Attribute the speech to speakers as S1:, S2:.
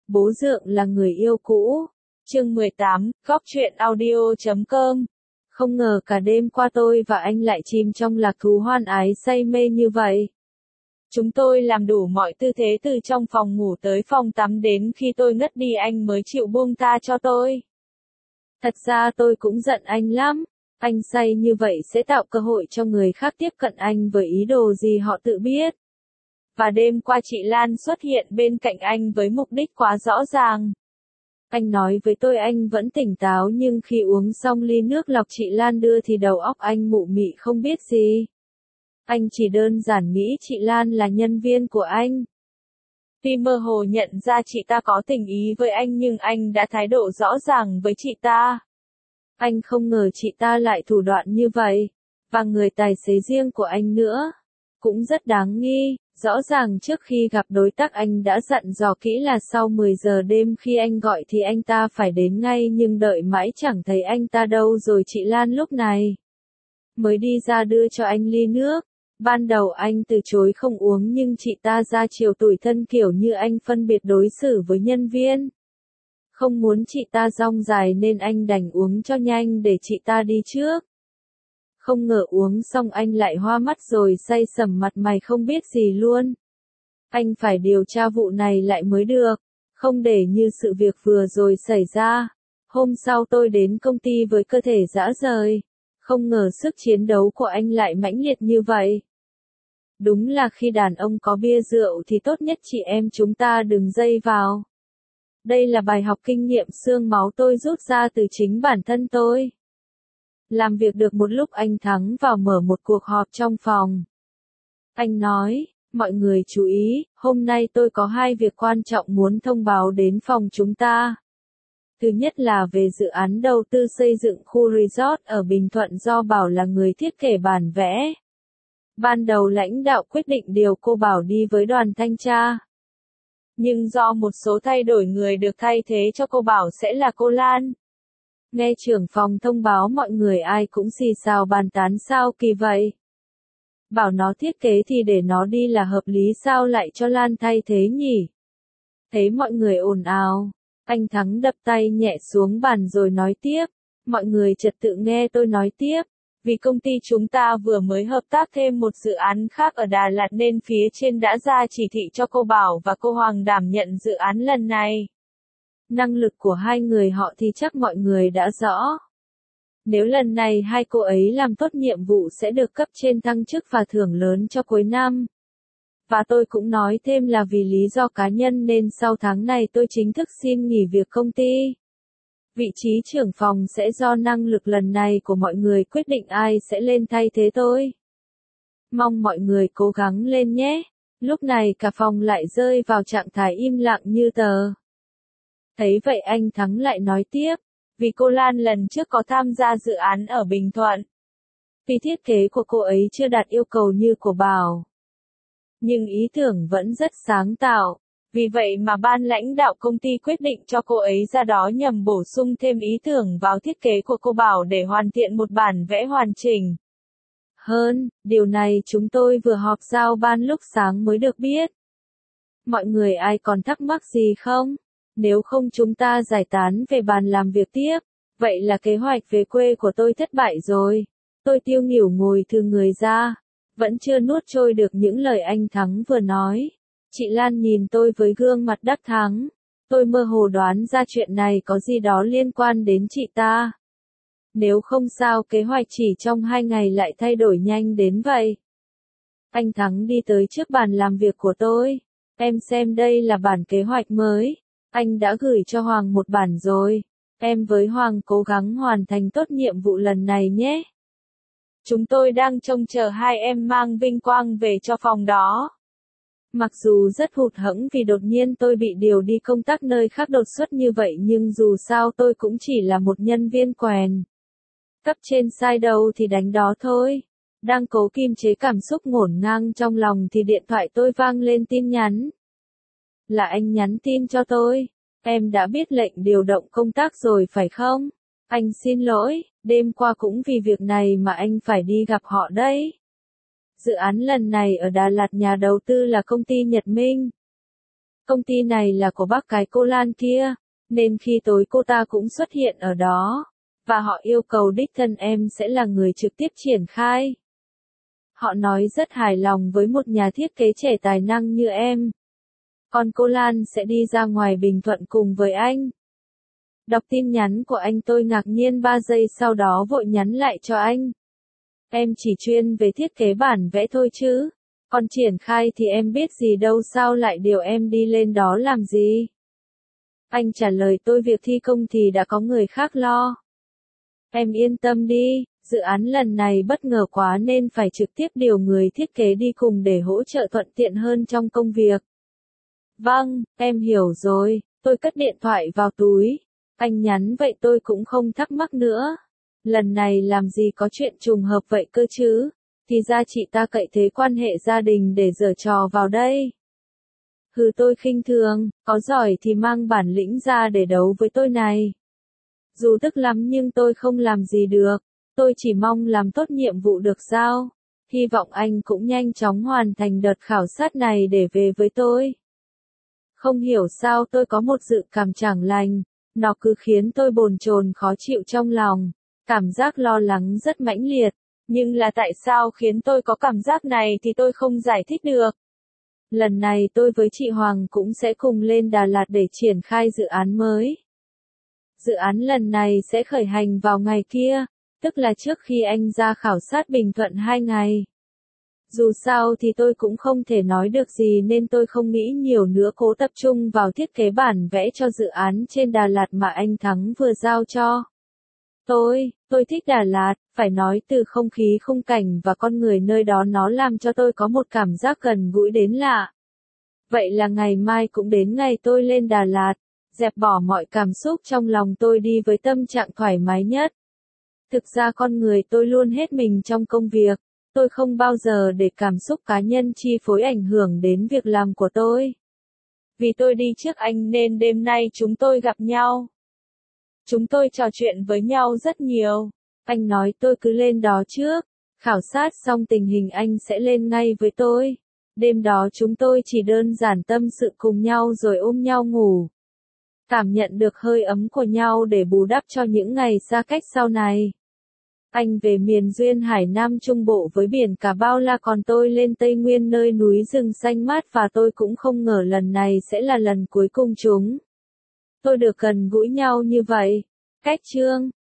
S1: Bố Dượng là người yêu cũ. Chương 18, Góc truyện audio.com. Không ngờ cả đêm qua tôi và anh lại chìm trong lạc thú hoan ái say mê như vậy. Chúng tôi làm đủ mọi tư thế từ trong phòng ngủ tới phòng tắm đến khi tôi ngất đi anh mới chịu buông tha cho tôi. Thật ra tôi cũng giận anh lắm. Anh say như vậy sẽ tạo cơ hội cho người khác tiếp cận anh với ý đồ gì họ tự biết. Và đêm qua chị Lan xuất hiện bên cạnh anh với mục đích quá rõ ràng. Anh nói với tôi anh vẫn tỉnh táo nhưng khi uống xong ly nước lọc chị Lan đưa thì đầu óc anh mụ mị không biết gì. Anh chỉ đơn giản nghĩ chị Lan là nhân viên của anh. Tuy mơ hồ nhận ra chị ta có tình ý với anh nhưng anh đã thái độ rõ ràng với chị ta. Anh không ngờ chị ta lại thủ đoạn như vậy. Và người tài xế riêng của anh nữa. Cũng rất đáng nghi. Rõ ràng trước khi gặp đối tác anh đã dặn dò kỹ là sau 10 giờ đêm khi anh gọi thì anh ta phải đến ngay nhưng đợi mãi chẳng thấy anh ta đâu rồi chị Lan lúc này mới đi ra đưa cho anh ly nước. Ban đầu anh từ chối không uống nhưng chị ta ra chiều tủi thân kiểu như anh phân biệt đối xử với nhân viên. Không muốn chị ta rong dài nên anh đành uống cho nhanh để chị ta đi trước. Không ngờ uống xong anh lại hoa mắt rồi say sẩm mặt mày không biết gì luôn. Anh phải điều tra vụ này lại mới được, không để như sự việc vừa rồi xảy ra. Hôm sau tôi đến công ty với cơ thể rã rời. Không ngờ sức chiến đấu của anh lại mãnh liệt như vậy. Đúng là khi đàn ông có bia rượu thì tốt nhất chị em chúng ta đừng dây vào. Đây là bài học kinh nghiệm xương máu tôi rút ra từ chính bản thân tôi. Làm việc được một lúc anh Thắng vào mở một cuộc họp trong phòng. Anh nói, mọi người chú ý, hôm nay tôi có 2 việc quan trọng muốn thông báo đến phòng chúng ta. Thứ nhất là về dự án đầu tư xây dựng khu resort ở Bình Thuận do Bảo là người thiết kế bản vẽ. Ban đầu lãnh đạo quyết định điều cô Bảo đi với đoàn thanh tra. Nhưng do một số thay đổi người được thay thế cho cô Bảo sẽ là cô Lan. Nghe trưởng phòng thông báo mọi người ai cũng xì xào bàn tán sao kỳ vậy. Bảo nó thiết kế thì để nó đi là hợp lý sao lại cho Lan thay thế nhỉ? Thấy mọi người ồn ào, anh Thắng đập tay nhẹ xuống bàn rồi nói tiếp. Mọi người trật tự nghe tôi nói tiếp. Vì công ty chúng ta vừa mới hợp tác thêm một dự án khác ở Đà Lạt nên phía trên đã ra chỉ thị cho cô Bảo và cô Hoàng đảm nhận dự án lần này. Năng lực của 2 người họ thì chắc mọi người đã rõ. Nếu lần này 2 cô ấy làm tốt nhiệm vụ sẽ được cấp trên thăng chức và thưởng lớn cho cuối năm. Và tôi cũng nói thêm là vì lý do cá nhân nên sau tháng này tôi chính thức xin nghỉ việc công ty. Vị trí trưởng phòng sẽ do năng lực lần này của mọi người quyết định ai sẽ lên thay thế tôi. Mong mọi người cố gắng lên nhé. Lúc này cả phòng lại rơi vào trạng thái im lặng như tờ. Thấy vậy anh Thắng lại nói tiếp, vì cô Lan lần trước có tham gia dự án ở Bình Thuận. Vì thiết kế của cô ấy chưa đạt yêu cầu như của Bảo. Nhưng ý tưởng vẫn rất sáng tạo. Vì vậy mà ban lãnh đạo công ty quyết định cho cô ấy ra đó nhằm bổ sung thêm ý tưởng vào thiết kế của cô Bảo để hoàn thiện một bản vẽ hoàn chỉnh. Hơn, điều này chúng tôi vừa họp giao ban lúc sáng mới được biết. Mọi người ai còn thắc mắc gì không? Nếu không chúng ta giải tán về bàn làm việc tiếp. Vậy là kế hoạch về quê của tôi thất bại rồi. Tôi tiêu nghỉu ngồi thừ người ra. Vẫn chưa nuốt trôi được những lời anh Thắng vừa nói. Chị Lan nhìn tôi với gương mặt đắc thắng. Tôi mơ hồ đoán ra chuyện này có gì đó liên quan đến chị ta. Nếu không sao kế hoạch chỉ trong 2 ngày lại thay đổi nhanh đến vậy. Anh Thắng đi tới trước bàn làm việc của tôi. Em xem đây là bản kế hoạch mới. Anh đã gửi cho Hoàng một bản rồi. Em với Hoàng cố gắng hoàn thành tốt nhiệm vụ lần này nhé. Chúng tôi đang trông chờ 2 em mang vinh quang về cho phòng đó. Mặc dù rất hụt hẫng vì đột nhiên tôi bị điều đi công tác nơi khác đột xuất như vậy nhưng dù sao tôi cũng chỉ là một nhân viên quèn. Cấp trên sai đâu thì đánh đó thôi. Đang cố kiềm chế cảm xúc ngổn ngang trong lòng thì điện thoại tôi vang lên tin nhắn. Là anh nhắn tin cho tôi. Em đã biết lệnh điều động công tác rồi phải không? Anh xin lỗi, đêm qua cũng vì việc này mà anh phải đi gặp họ đấy. Dự án lần này ở Đà Lạt nhà đầu tư là công ty Nhật Minh. Công ty này là của bác cái cô Lan kia, nên khi tối cô ta cũng xuất hiện ở đó, và họ yêu cầu đích thân em sẽ là người trực tiếp triển khai. Họ nói rất hài lòng với một nhà thiết kế trẻ tài năng như em. Còn cô Lan sẽ đi ra ngoài Bình Thuận cùng với anh. Đọc tin nhắn của anh tôi ngạc nhiên 3 giây sau đó vội nhắn lại cho anh. Em chỉ chuyên về thiết kế bản vẽ thôi chứ. Còn triển khai thì em biết gì đâu, sao lại điều em đi lên đó làm gì? Anh trả lời tôi việc thi công thì đã có người khác lo. Em yên tâm đi, dự án lần này bất ngờ quá nên phải trực tiếp điều người thiết kế đi cùng để hỗ trợ thuận tiện hơn trong công việc. Vâng, em hiểu rồi, tôi cất điện thoại vào túi. Anh nhắn vậy tôi cũng không thắc mắc nữa. Lần này làm gì có chuyện trùng hợp vậy cơ chứ? Thì ra chị ta cậy thế quan hệ gia đình để giở trò vào đây. Hừ, tôi khinh thường, có giỏi thì mang bản lĩnh ra để đấu với tôi này. Dù tức lắm nhưng tôi không làm gì được, tôi chỉ mong làm tốt nhiệm vụ được sao. Hy vọng anh cũng nhanh chóng hoàn thành đợt khảo sát này để về với tôi. Không hiểu sao tôi có một dự cảm chẳng lành, nó cứ khiến tôi bồn chồn khó chịu trong lòng, cảm giác lo lắng rất mãnh liệt. Nhưng là tại sao khiến tôi có cảm giác này thì tôi không giải thích được. Lần này tôi với chị Hoàng cũng sẽ cùng lên Đà Lạt để triển khai dự án mới. Dự án lần này sẽ khởi hành vào ngày kia, tức là trước khi anh ra khảo sát Bình Thuận 2 ngày. Dù sao thì tôi cũng không thể nói được gì nên tôi không nghĩ nhiều nữa, cố tập trung vào thiết kế bản vẽ cho dự án trên Đà Lạt mà anh Thắng vừa giao cho. Tôi thích Đà Lạt, phải nói từ không khí khung cảnh và con người nơi đó nó làm cho tôi có một cảm giác gần gũi đến lạ. Vậy là ngày mai cũng đến ngày tôi lên Đà Lạt, dẹp bỏ mọi cảm xúc trong lòng tôi đi với tâm trạng thoải mái nhất. Thực ra con người tôi luôn hết mình trong công việc, tôi không bao giờ để cảm xúc cá nhân chi phối ảnh hưởng đến việc làm của tôi. Vì tôi đi trước anh nên đêm nay chúng tôi gặp nhau. Chúng tôi trò chuyện với nhau rất nhiều. Anh nói tôi cứ lên đó trước. Khảo sát xong tình hình anh sẽ lên ngay với tôi. Đêm đó chúng tôi chỉ đơn giản tâm sự cùng nhau rồi ôm nhau ngủ. Cảm nhận được hơi ấm của nhau để bù đắp cho những ngày xa cách sau này. Anh về miền duyên hải Nam Trung Bộ với biển cả bao la, còn tôi lên Tây Nguyên nơi núi rừng xanh mát, và tôi cũng không ngờ lần này sẽ là lần cuối cùng tôi được gần gũi nhau như vậy. Cách chương